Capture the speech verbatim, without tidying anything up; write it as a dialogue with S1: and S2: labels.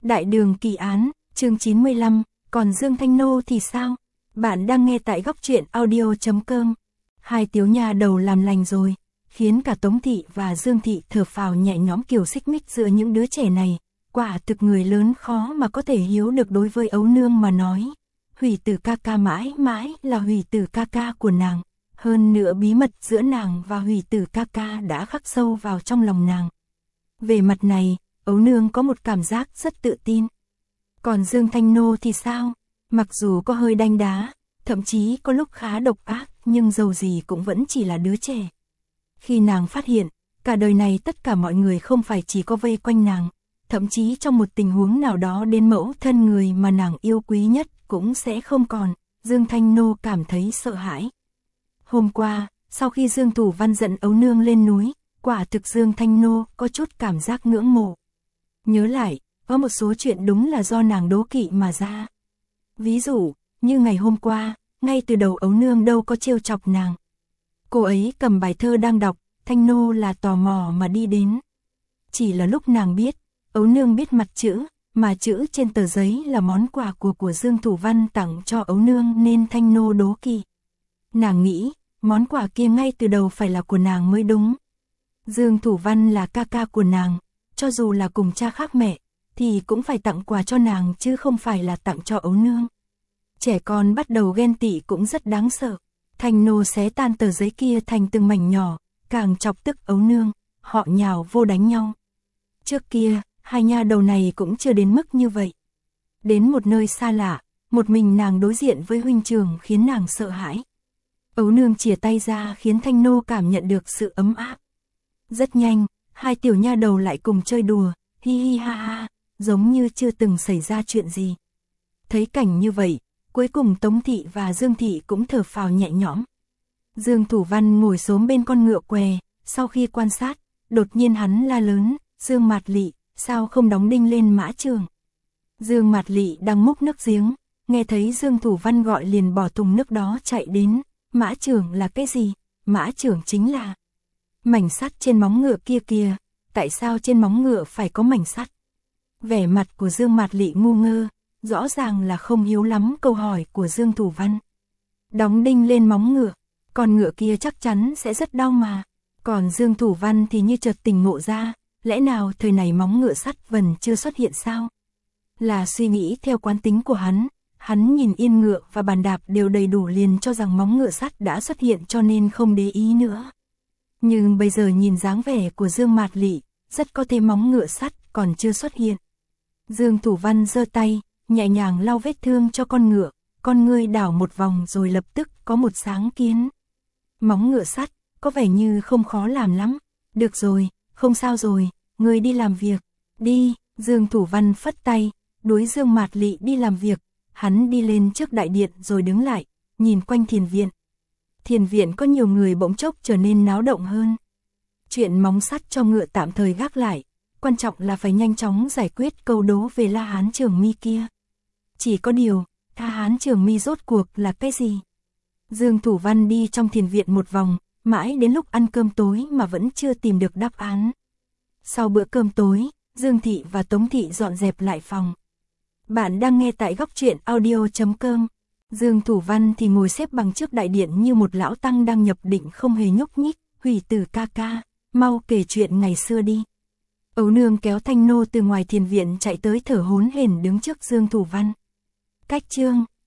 S1: Đại đường kỳ án, chương chín mươi lăm, còn Dương Thanh Nô thì sao? Bạn đang nghe tại góc truyện audio chấm com. Hai tiểu nha đầu làm lành rồi, khiến cả Tống Thị và Dương Thị thở phào nhẹ nhõm. Kiểu xích mích giữa những đứa trẻ này, quả thực người lớn khó mà có thể hiểu được. Đối với Ấu Nương mà nói, Hủy Tử ca ca mãi mãi là Hủy Tử ca ca của nàng. Hơn nữa bí mật giữa nàng và Hủy Tử ca ca đã khắc sâu vào trong lòng nàng. Về mặt này, Ấu Nương có một cảm giác rất tự tin. Còn Dương Thanh Nô thì sao? Mặc dù có hơi đanh đá, thậm chí có lúc khá độc ác, nhưng dầu gì cũng vẫn chỉ là đứa trẻ. Khi nàng phát hiện, cả đời này tất cả mọi người không phải chỉ có vây quanh nàng, thậm chí trong một tình huống nào đó đến mẫu thân người mà nàng yêu quý nhất cũng sẽ không còn, Dương Thanh Nô cảm thấy sợ hãi. Hôm qua, sau khi Dương Thủ Văn dẫn Ấu Nương lên núi, quả thực Dương Thanh Nô có chút cảm giác ngưỡng mộ. Nhớ lại, có một số chuyện đúng là do nàng đố kỵ mà ra. Ví dụ, như ngày hôm qua, ngay từ đầu Ấu Nương đâu có trêu chọc nàng. Cô ấy cầm bài thơ đang đọc, Thanh Nô là tò mò mà đi đến. Chỉ là lúc nàng biết, Ấu Nương biết mặt chữ, mà chữ trên tờ giấy là món quà của của Dương Thủ Văn tặng cho Ấu Nương nên Thanh Nô đố kỵ. Nàng nghĩ, món quà kia ngay từ đầu phải là của nàng mới đúng. Dương Thủ Văn là ca ca của nàng, cho dù là cùng cha khác mẹ, thì cũng phải tặng quà cho nàng chứ không phải là tặng cho Ấu Nương. Trẻ con bắt đầu ghen tị cũng rất đáng sợ. Thanh Nô xé tan tờ giấy kia thành từng mảnh nhỏ, càng chọc tức Ấu Nương, họ nhào vô đánh nhau. Trước kia, hai nha đầu này cũng chưa đến mức như vậy. Đến một nơi xa lạ, một mình nàng đối diện với huynh trưởng khiến nàng sợ hãi. Ấu Nương chìa tay ra khiến Thanh Nô cảm nhận được sự ấm áp. Rất nhanh, hai tiểu nha đầu lại cùng chơi đùa, hi hi ha ha, giống như chưa từng xảy ra chuyện gì. Thấy cảnh như vậy, cuối cùng Tống Thị và Dương Thị cũng thở phào nhẹ nhõm. Dương Thủ Văn ngồi xổm bên con ngựa què, sau khi quan sát, đột nhiên hắn la lớn, Dương Mạt Lị, sao không đóng đinh lên mã trường? Dương Mạt Lị đang múc nước giếng, nghe thấy Dương Thủ Văn gọi liền bỏ thùng nước đó chạy đến. Mã trưởng là cái gì? Mã trưởng chính là mảnh sắt trên móng ngựa kia kìa. Tại sao trên móng ngựa phải có mảnh sắt? Vẻ mặt của Dương Mạt Lị ngu ngơ, rõ ràng là không hiểu lắm câu hỏi của Dương Thủ Văn. Đóng đinh lên móng ngựa, con ngựa kia chắc chắn sẽ rất đau mà. Còn Dương Thủ Văn thì như chợt tỉnh ngộ ra, lẽ nào thời này móng ngựa sắt vẫn chưa xuất hiện sao? Là suy nghĩ theo quán tính của hắn, hắn nhìn yên ngựa và bàn đạp đều đầy đủ liền cho rằng móng ngựa sắt đã xuất hiện cho nên không để ý nữa. Nhưng bây giờ nhìn dáng vẻ của Dương Mạt Lị, rất có thể móng ngựa sắt còn chưa xuất hiện. Dương Thủ Văn giơ tay, nhẹ nhàng lau vết thương cho con ngựa, con ngươi đảo một vòng rồi lập tức có một sáng kiến. Móng ngựa sắt, có vẻ như không khó làm lắm. Được rồi, không sao rồi, ngươi đi làm việc. Đi, Dương Thủ Văn phất tay, đuổi Dương Mạt Lị đi làm việc. Hắn đi lên trước đại điện rồi đứng lại, nhìn quanh thiền viện. Thiền viện có nhiều người bỗng chốc trở nên náo động hơn. Chuyện móng sắt cho ngựa tạm thời gác lại, quan trọng là phải nhanh chóng giải quyết câu đố về La Hán Trường Mi kia. Chỉ có điều, La Hán Trường Mi rốt cuộc là cái gì? Dương Thủ Văn đi trong thiền viện một vòng, mãi đến lúc ăn cơm tối mà vẫn chưa tìm được đáp án. Sau bữa cơm tối, Dương Thị và Tống Thị dọn dẹp lại phòng. Bạn đang nghe tại góc truyện audio chấm com. Dương Thủ Văn thì ngồi xếp bằng trước đại điện như một lão tăng đang nhập định không hề nhúc nhích. Hủy Tử ca ca, mau kể chuyện ngày xưa đi. Ấu Nương kéo Thanh Nô từ ngoài thiền viện chạy tới thở hổn hển đứng trước Dương Thủ Văn. Cách chương,